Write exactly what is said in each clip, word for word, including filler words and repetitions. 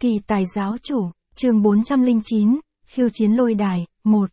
Kỳ tài giáo chủ, chương bốn trăm lẻ chín, khiêu chiến lôi đài, một.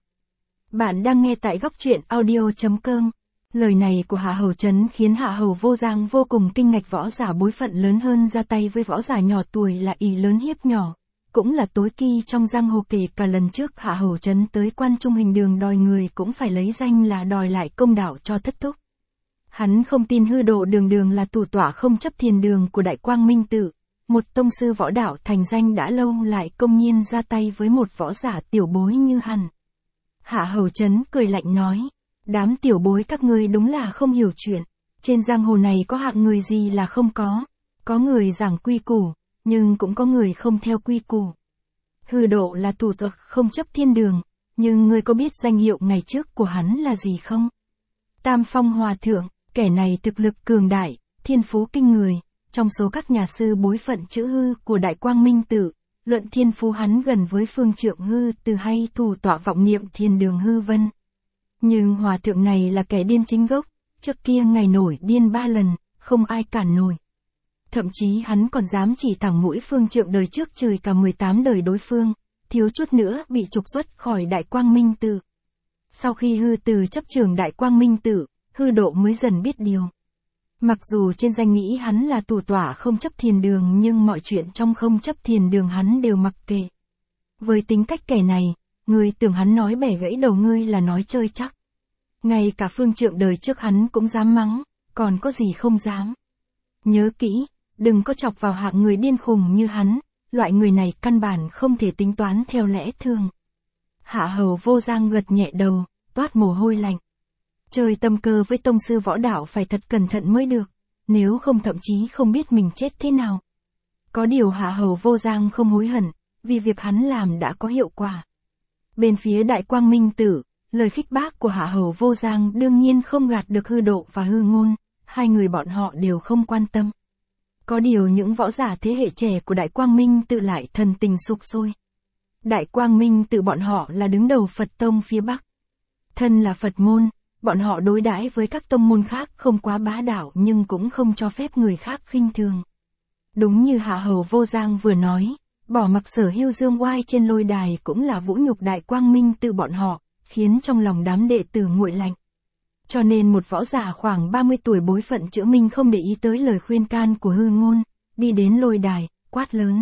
Bạn đang nghe tại góc truyện audio.com. Lời này của Hạ Hầu Trấn khiến Hạ Hầu Vô Giang vô cùng kinh ngạc. Võ giả bối phận lớn hơn ra tay với võ giả nhỏ tuổi là ỷ lớn hiếp nhỏ, cũng là tối kỳ trong giang hồ. Kể cả lần trước Hạ Hầu Trấn tới Quan Trung Hình Đường đòi người cũng phải lấy danh là đòi lại công đạo cho thất thúc. Hắn không tin hư độ đường đường là thủ tọa không chấp thiền đường của Đại Quang Minh Tự, một tông sư võ đạo thành danh đã lâu lại công nhiên ra tay với một võ giả tiểu bối như hắn. Hạ Hầu Trấn cười lạnh nói, đám tiểu bối các ngươi đúng là không hiểu chuyện, trên giang hồ này có hạng người gì là không có, có người giảng quy củ, nhưng cũng có người không theo quy củ. Hư độ là thủ tọa không chấp thiên đường, nhưng ngươi có biết danh hiệu ngày trước của hắn là gì không? Tam Phong Hòa Thượng, kẻ này thực lực cường đại, thiên phú kinh người. Trong số các nhà sư bối phận chữ hư của Đại Quang Minh Tự, luận thiên phú hắn gần với Phương Trượng Hư Từ hay thủ tọa vọng niệm Thiên Đường Hư Vân. Nhưng hòa thượng này là kẻ điên chính gốc, trước kia ngày nổi điên ba lần, không ai cản nổi. Thậm chí hắn còn dám chỉ thẳng mũi Phương Trượng đời trước chửi cả mười tám đời đối phương, thiếu chút nữa bị trục xuất khỏi Đại Quang Minh Tự. Sau khi Hư Từ chấp trưởng Đại Quang Minh Tự, Hư độ mới dần biết điều. Mặc dù trên danh nghĩ hắn là thủ tọa không chấp thiền đường nhưng mọi chuyện trong không chấp thiền đường hắn đều mặc kệ. Với tính cách kẻ này, ngươi tưởng hắn nói bẻ gãy đầu ngươi là nói chơi chắc. Ngay cả Phương Trượng đời trước hắn cũng dám mắng, còn có gì không dám. Nhớ kỹ, đừng có chọc vào hạng người điên khùng như hắn, loại người này căn bản không thể tính toán theo lẽ thường. Hạ Hầu Vô Giang gật nhẹ đầu, toát mồ hôi lạnh. Chơi tâm cơ với tông sư võ đạo phải thật cẩn thận mới được, nếu không thậm chí không biết mình chết thế nào. Có điều Hạ Hầu Vô Giang không hối hận, vì việc hắn làm đã có hiệu quả. Bên phía Đại Quang Minh Tự, lời khích bác của Hạ Hầu Vô Giang đương nhiên không gạt được Hư Độ và Hư Ngôn, hai người bọn họ đều không quan tâm. Có điều những võ giả thế hệ trẻ của Đại Quang Minh Tự lại thần tình sục sôi. Đại Quang Minh Tự bọn họ là đứng đầu Phật tông phía Bắc. Thân là Phật môn, bọn họ đối đãi với các tông môn khác không quá bá đạo nhưng cũng không cho phép người khác khinh thường. Đúng như Hạ Hầu Vô Giang vừa nói, bỏ mặc Sở Hưu dương oai trên lôi đài cũng là vũ nhục Đại Quang Minh Tự bọn họ, khiến trong lòng đám đệ tử nguội lạnh. Cho nên một võ giả khoảng ba mươi tuổi bối phận chữ Minh không để ý tới lời khuyên can của Hư Ngôn, đi đến lôi đài, quát lớn.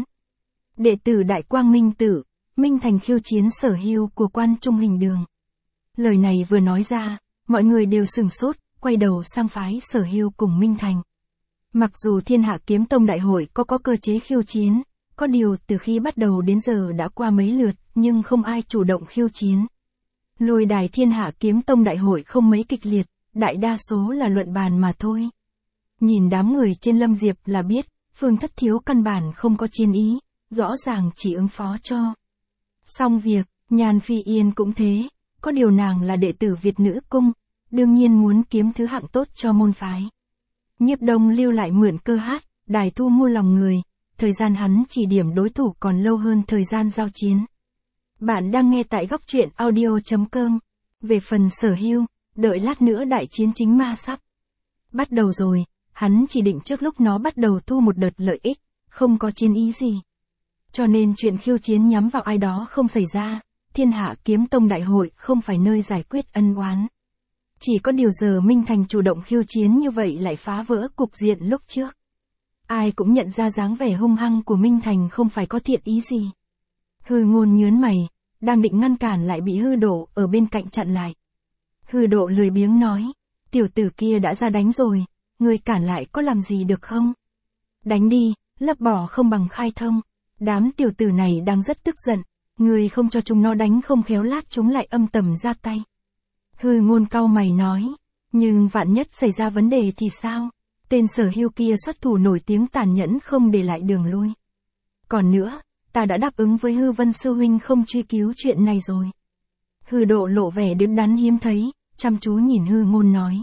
Đệ tử Đại Quang Minh Tự, Minh Thành khiêu chiến Sở Hưu của Quan Trung Hình Đường. Lời này vừa nói ra, mọi người đều sửng sốt, quay đầu sang phái Sở Hưu cùng Minh Thành. Mặc dù Thiên Hạ Kiếm Tông đại hội có có cơ chế khiêu chiến, có điều từ khi bắt đầu đến giờ đã qua mấy lượt, nhưng không ai chủ động khiêu chiến. Lôi đài Thiên Hạ Kiếm Tông đại hội không mấy kịch liệt, đại đa số là luận bàn mà thôi. Nhìn đám người trên Lâm Diệp là biết, Phương Thất Thiếu căn bản không có chiến ý, rõ ràng chỉ ứng phó cho. Xong việc, Nhan Phi Yên cũng thế. Có điều nàng là đệ tử Việt Nữ Cung, đương nhiên muốn kiếm thứ hạng tốt cho môn phái. Nhiếp Đông lưu lại mượn cơ hát, đài thu mua lòng người, thời gian hắn chỉ điểm đối thủ còn lâu hơn thời gian giao chiến. Bạn đang nghe tại góc truyện audio.com. Về phần Sở Hưu, đợi lát nữa đại chiến chính ma sắp bắt đầu rồi, hắn chỉ định trước lúc nó bắt đầu thu một đợt lợi ích, không có chiến ý gì. Cho nên chuyện khiêu chiến nhắm vào ai đó không xảy ra. Thiên Hạ Kiếm Tông đại hội không phải nơi giải quyết ân oán. Chỉ có điều giờ Minh Thành chủ động khiêu chiến như vậy lại phá vỡ cục diện lúc trước. Ai cũng nhận ra dáng vẻ hung hăng của Minh Thành không phải có thiện ý gì. Hư Ngôn nhớn mày, đang định ngăn cản lại bị Hư Độ ở bên cạnh chặn lại. Hư Độ lười biếng nói, tiểu tử kia đã ra đánh rồi, người cản lại có làm gì được không? Đánh đi, lấp bỏ không bằng khai thông. Đám tiểu tử này đang rất tức giận. Người không cho chúng nó đánh không khéo lát chúng lại âm tầm ra tay. Hư Ngôn cau mày nói, nhưng vạn nhất xảy ra vấn đề thì sao? Tên Sở Hưu kia xuất thủ nổi tiếng tàn nhẫn không để lại đường lui. Còn nữa, ta đã đáp ứng với Hư Vân sư huynh không truy cứu chuyện này rồi. Hư Độ lộ vẻ đứng đắn hiếm thấy, chăm chú nhìn Hư Ngôn nói.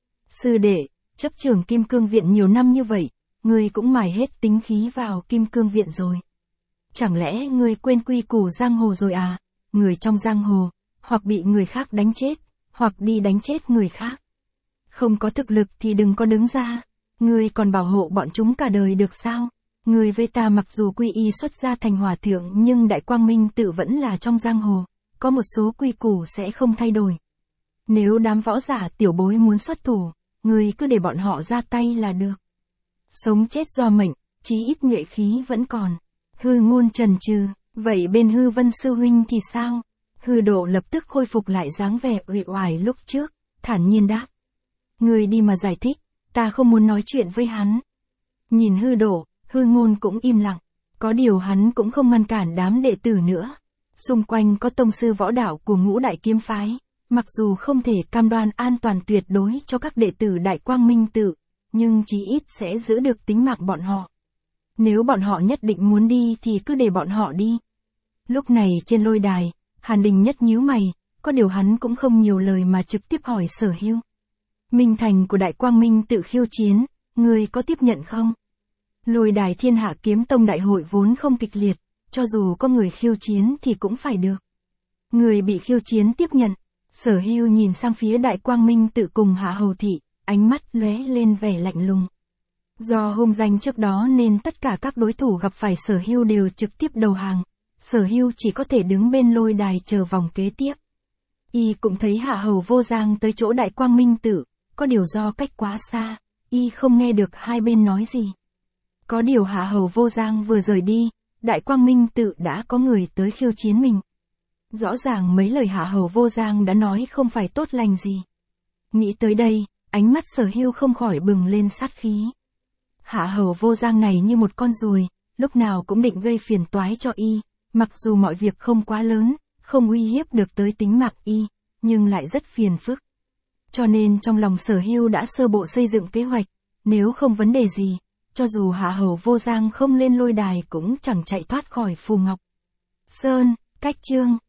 Sư đệ, chấp trưởng Kim Cương Viện nhiều năm như vậy, ngươi cũng mài hết tính khí vào Kim Cương Viện rồi. Chẳng lẽ ngươi quên quy củ giang hồ rồi à? Người trong giang hồ, hoặc bị người khác đánh chết, hoặc đi đánh chết người khác. Không có thực lực thì đừng có đứng ra. Ngươi còn bảo hộ bọn chúng cả đời được sao? Người với ta mặc dù quy y xuất gia thành hòa thượng nhưng Đại Quang Minh Tự vẫn là trong giang hồ, có một số quy củ sẽ không thay đổi. Nếu đám võ giả tiểu bối muốn xuất thủ, người cứ để bọn họ ra tay là được. Sống chết do mệnh, chí ít nhuệ khí vẫn còn. Hư Ngôn trần trừ, vậy bên Hư Vân sư huynh thì sao? Hư Độ lập tức khôi phục lại dáng vẻ uể oải lúc trước, thản nhiên đáp. Người đi mà giải thích, ta không muốn nói chuyện với hắn. Nhìn Hư Độ, Hư Ngôn cũng im lặng, có điều hắn cũng không ngăn cản đám đệ tử nữa. Xung quanh có tông sư võ đạo của Ngũ Đại Kiếm Phái, mặc dù không thể cam đoan an toàn tuyệt đối cho các đệ tử Đại Quang Minh Tự, nhưng chí ít sẽ giữ được tính mạng bọn họ. Nếu bọn họ nhất định muốn đi thì cứ để bọn họ đi. Lúc này trên lôi đài, Hàn Đình Nhất nhíu mày, có điều hắn cũng không nhiều lời mà trực tiếp hỏi Sở Hưu. Minh Thành của Đại Quang Minh Tự khiêu chiến, người có tiếp nhận không? Lôi đài Thiên Hạ Kiếm Tông đại hội vốn không kịch liệt, cho dù có người khiêu chiến thì cũng phải được. Người bị khiêu chiến tiếp nhận. Sở Hưu nhìn sang phía Đại Quang Minh Tự cùng Hạ Hầu Thị, ánh mắt lóe lên vẻ lạnh lùng. Do hung danh trước đó nên tất cả các đối thủ gặp phải Sở Hưu đều trực tiếp đầu hàng. Sở Hưu chỉ có thể đứng bên lôi đài chờ vòng kế tiếp. Y cũng thấy Hạ Hầu Vô Giang tới chỗ Đại Quang Minh Tự, có điều do cách quá xa, Y không nghe được hai bên nói gì. Có điều Hạ Hầu Vô Giang vừa rời đi, Đại Quang Minh Tự đã có người tới khiêu chiến mình. Rõ ràng mấy lời Hạ Hầu Vô Giang đã nói không phải tốt lành gì. Nghĩ tới đây, ánh mắt Sở Hưu không khỏi bừng lên sát khí. Hạ Hầu Vô Giang này như một con ruồi, lúc nào cũng định gây phiền toái cho Y, mặc dù mọi việc không quá lớn, không uy hiếp được tới tính mạng Y, nhưng lại rất phiền phức. Cho nên trong lòng Sở Hưu đã sơ bộ xây dựng kế hoạch, nếu không vấn đề gì, cho dù Hạ Hầu Vô Giang không lên lôi đài cũng chẳng chạy thoát khỏi Phù Ngọc Sơn. Cách chương